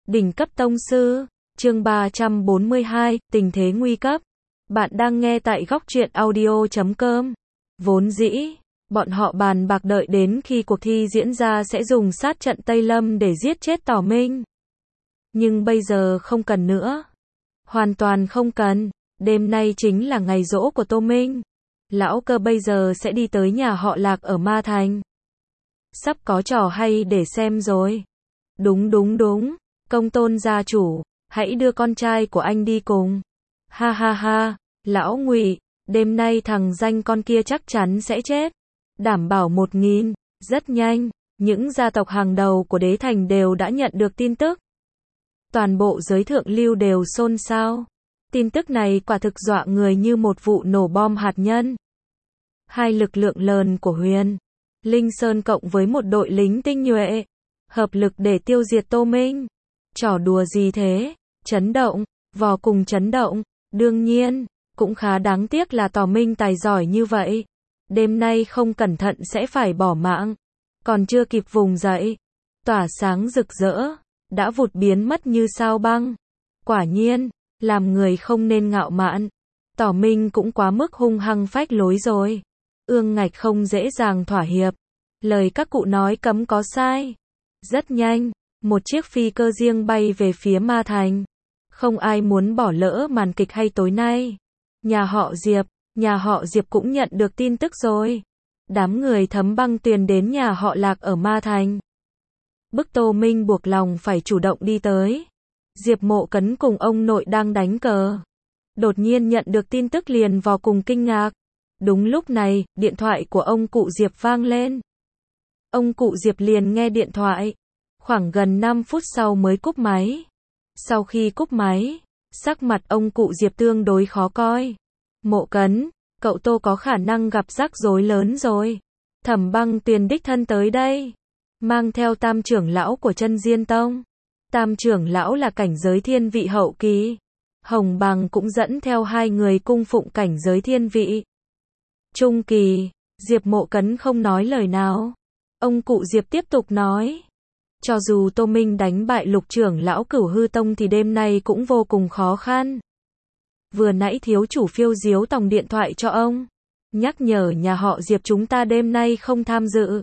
Đỉnh cấp tông sư, chương 342, tình thế nguy cấp. Bạn đang nghe tại góc truyện audio.com. Vốn dĩ, bọn họ bàn bạc đợi đến khi cuộc thi diễn ra sẽ dùng sát trận Tây Lâm để giết chết Tỏ Minh. Nhưng bây giờ không cần nữa. Hoàn toàn không cần. Đêm nay chính là ngày giỗ của Tô Minh. Lão Cơ bây giờ sẽ đi tới nhà họ Lạc ở Ma Thành. Sắp có trò hay để xem rồi. Đúng. Công Tôn gia chủ, hãy đưa con trai của anh đi cùng. Ha ha ha, lão Ngụy, đêm nay thằng danh con kia chắc chắn sẽ chết. Đảm bảo 1000, rất nhanh, những gia tộc hàng đầu của đế thành đều đã nhận được tin tức. Toàn bộ giới thượng lưu đều xôn xao. Tin tức này quả thực dọa người như một vụ nổ bom hạt nhân. Hai lực lượng lớn của Huyền Linh Sơn cộng với một đội lính tinh nhuệ, hợp lực để tiêu diệt Tô Minh. Trò đùa gì thế? Chấn động, vô cùng chấn động. Đương nhiên, cũng khá đáng tiếc là Tỏ Minh tài giỏi như vậy. Đêm nay không cẩn thận sẽ phải bỏ mạng. Còn chưa kịp vùng dậy, tỏa sáng rực rỡ, đã vụt biến mất như sao băng. Quả nhiên, làm người không nên ngạo mạn. Tỏ Minh cũng quá mức hung hăng phách lối rồi. Ương Ngạch không dễ dàng thỏa hiệp. Lời các cụ nói cấm có sai. Rất nhanh, một chiếc phi cơ riêng bay về phía Ma Thành. Không ai muốn bỏ lỡ màn kịch hay tối nay. Nhà họ Diệp cũng nhận được tin tức rồi. Đám người Thấm Băng Tuyền đến nhà họ Lạc ở Ma Thành. Bức Tô Minh buộc lòng phải chủ động đi tới. Diệp Mộ Cấn cùng ông nội đang đánh cờ. Đột nhiên nhận được tin tức liền vô cùng kinh ngạc. Đúng lúc này, điện thoại của ông cụ Diệp vang lên. Ông cụ Diệp liền nghe điện thoại. Khoảng gần 5 phút sau mới cúp máy. Sau khi cúp máy, sắc mặt ông cụ Diệp tương đối khó coi. Mộ Cấn, cậu Tô có khả năng gặp rắc rối lớn rồi. Thẩm Băng Tuyền đích thân tới đây. Mang theo tam trưởng lão của Chân Diên Tông. Tam trưởng lão là cảnh giới thiên vị hậu kỳ. Hồng Bằng cũng dẫn theo hai người cung phụng cảnh giới thiên vị trung kỳ. Diệp Mộ Cấn không nói lời nào. Ông cụ Diệp tiếp tục nói. Cho dù Tô Minh đánh bại lục trưởng lão Cửu Hư Tông thì đêm nay cũng vô cùng khó khăn. Vừa nãy thiếu chủ Phiêu Diếu Tòng điện thoại cho ông. Nhắc nhở nhà họ Diệp chúng ta đêm nay không tham dự.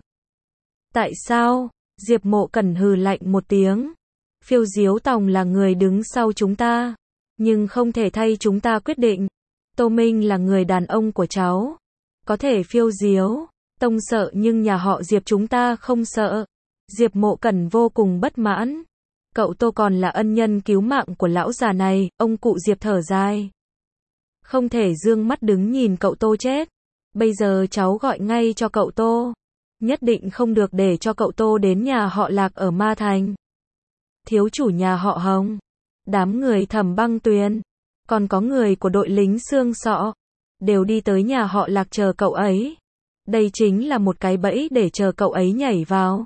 Tại sao? Diệp Mộ Cẩn hừ lạnh một tiếng. Phiêu Diếu Tòng là người đứng sau chúng ta. Nhưng không thể thay chúng ta quyết định. Tô Minh là người đàn ông của cháu. Có thể Phiêu Diếu Tông sợ nhưng nhà họ Diệp chúng ta không sợ. Diệp Mộ Cẩn vô cùng bất mãn. Cậu Tô còn là ân nhân cứu mạng của lão già này, ông cụ Diệp thở dài. Không thể dương mắt đứng nhìn cậu Tô chết. Bây giờ cháu gọi ngay cho cậu Tô. Nhất định không được để cho cậu Tô đến nhà họ Lạc ở Ma Thành. Thiếu chủ nhà họ Hồng, đám người Thẩm Băng Tuyền, còn có người của đội lính xương sọ, đều đi tới nhà họ Lạc chờ cậu ấy. Đây chính là một cái bẫy để chờ cậu ấy nhảy vào.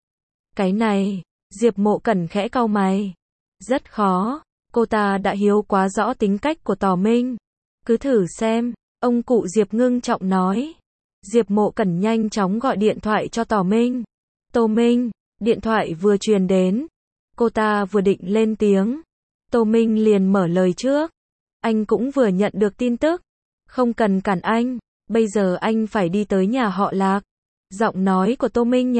Cái này, Diệp Mộ Cẩn khẽ cau mày. Rất khó, cô ta đã hiểu quá rõ tính cách của Tỏ Minh. Cứ thử xem, ông cụ Diệp ngưng trọng nói. Diệp Mộ Cẩn nhanh chóng gọi điện thoại cho Tỏ Minh. Tô Minh, điện thoại vừa truyền đến. Cô ta vừa định lên tiếng. Tô Minh liền mở lời trước. Anh cũng vừa nhận được tin tức. Không cần cản anh, bây giờ anh phải đi tới nhà họ Lạc. Giọng nói của Tô Minh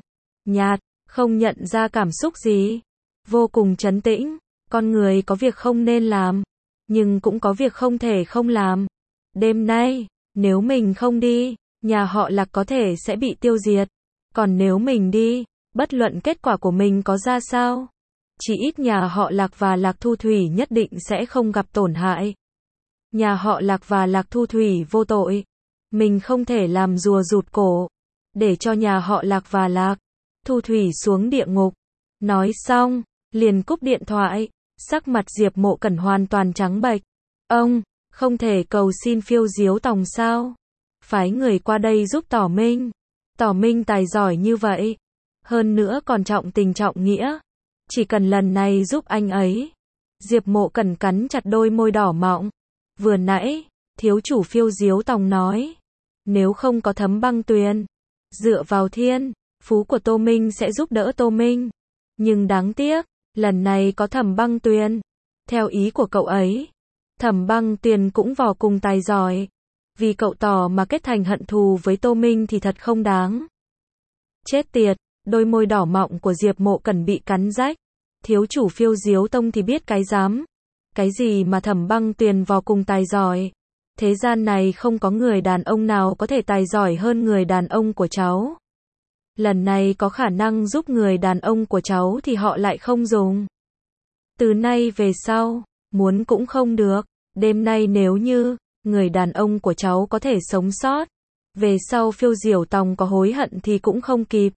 nhạt, không nhận ra cảm xúc gì. Vô cùng trấn tĩnh. Con người có việc không nên làm, nhưng cũng có việc không thể không làm. Đêm nay, nếu mình không đi, nhà họ Lạc có thể sẽ bị tiêu diệt. Còn nếu mình đi, bất luận kết quả của mình có ra sao, chỉ ít nhà họ Lạc và Lạc Thu Thủy nhất định sẽ không gặp tổn hại. Nhà họ Lạc và Lạc Thu Thủy vô tội. Mình không thể làm rùa rụt cổ, để cho nhà họ Lạc và Lạc Thu Thủy xuống địa ngục. Nói xong, liền cúp điện thoại. Sắc mặt Diệp Mộ Cẩn hoàn toàn trắng bệch. Ông, không thể cầu xin Phiêu Diếu Tòng sao? Phái người qua đây giúp Tỏ Minh. Tỏ Minh tài giỏi như vậy. Hơn nữa còn trọng tình trọng nghĩa. Chỉ cần lần này giúp anh ấy. Diệp Mộ Cẩn cắn chặt đôi môi đỏ mọng. Vừa nãy, thiếu chủ Phiêu Diếu Tòng nói. Nếu không có Thấm Băng Tuyền, dựa vào thiên phú của Tô Minh sẽ giúp đỡ Tô Minh. Nhưng đáng tiếc, Lần này có Thẩm Băng Tuyền. Theo ý của cậu ấy, Thẩm Băng Tuyền cũng vào cùng tài giỏi. Vì cậu tỏ mà kết thành hận thù với Tô Minh thì thật không đáng. Chết tiệt, đôi môi đỏ mọng của Diệp Mộ Cẩn bị cắn rách. Thiếu chủ Phiêu Diếu Tông thì biết cái dám. Cái gì mà Thẩm Băng Tuyền vào cùng tài giỏi. Thế gian này không có người đàn ông nào có thể tài giỏi hơn người đàn ông của cháu. Lần này có khả năng giúp người đàn ông của cháu thì họ lại không dùng. Từ nay về sau, muốn cũng không được. Đêm nay nếu như người đàn ông của cháu có thể sống sót, về sau Phiêu Diểu Tòng có hối hận thì cũng không kịp.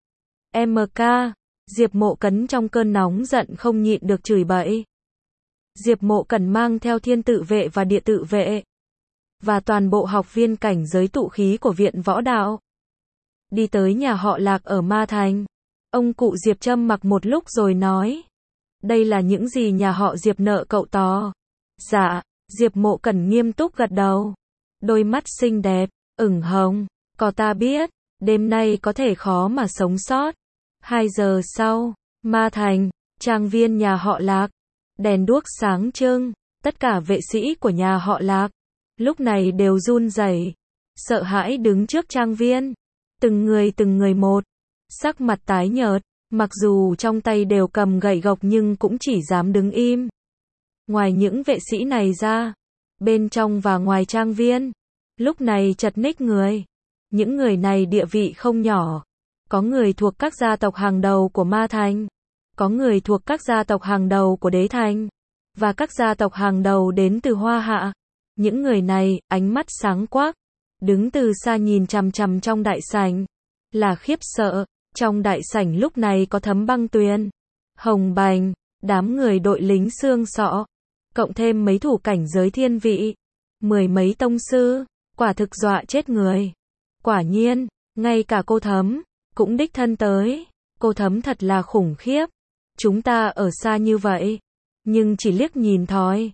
MK, Diệp Mộ Cẩn trong cơn nóng giận không nhịn được chửi bậy. Diệp Mộ Cẩn mang theo thiên tự vệ và địa tự vệ, và toàn bộ học viên cảnh giới tụ khí của viện võ đạo. Đi tới nhà họ Lạc ở Ma Thành. Ông cụ Diệp trầm mặc một lúc rồi nói. Đây là những gì nhà họ Diệp nợ cậu to. Dạ, Diệp Mộ Cẩn nghiêm túc gật đầu. Đôi mắt xinh đẹp, ửng hồng. Có ta biết, đêm nay có thể khó mà sống sót. 2 giờ sau, Ma Thành, trang viên nhà họ Lạc. Đèn đuốc sáng trưng, tất cả vệ sĩ của nhà họ Lạc lúc này đều run rẩy, sợ hãi đứng trước trang viên. Từng người một, sắc mặt tái nhợt, mặc dù trong tay đều cầm gậy gộc nhưng cũng chỉ dám đứng im. Ngoài những vệ sĩ này ra, bên trong và ngoài trang viên, lúc này chật ních người. Những người này địa vị không nhỏ. Có người thuộc các gia tộc hàng đầu của Ma Thành, có người thuộc các gia tộc hàng đầu của Đế Thành, và các gia tộc hàng đầu đến từ Hoa Hạ. Những người này, ánh mắt sáng quắc, đứng từ xa nhìn chằm chằm trong đại sảnh, là khiếp sợ. Trong đại sảnh lúc này có Thẩm Băng Tuyền, Hồng Bành, đám người đội lính xương sọ, cộng thêm mấy thủ cảnh giới thiên vị, 10 mấy tông sư, quả thực dọa chết người. Quả nhiên, ngay cả cô Thấm cũng đích thân tới. Cô Thấm thật là khủng khiếp. Chúng ta ở xa như vậy, nhưng chỉ liếc nhìn thôi,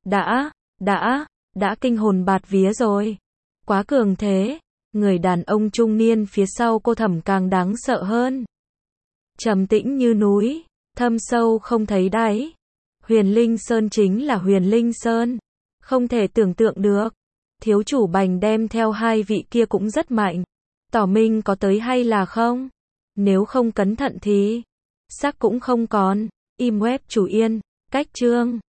đã kinh hồn bạt vía rồi. Quá cường thế. Người đàn ông trung niên phía sau cô Thẩm càng đáng sợ hơn. Trầm tĩnh như núi, thâm sâu không thấy đáy. Huyền Linh Sơn chính là Huyền Linh Sơn. Không thể tưởng tượng được. Thiếu chủ Bành đem theo 2 vị kia cũng rất mạnh. Tỏ minh có tới hay là không? Nếu không cẩn thận thì xác cũng không còn. Im web chủ yên, cách chương.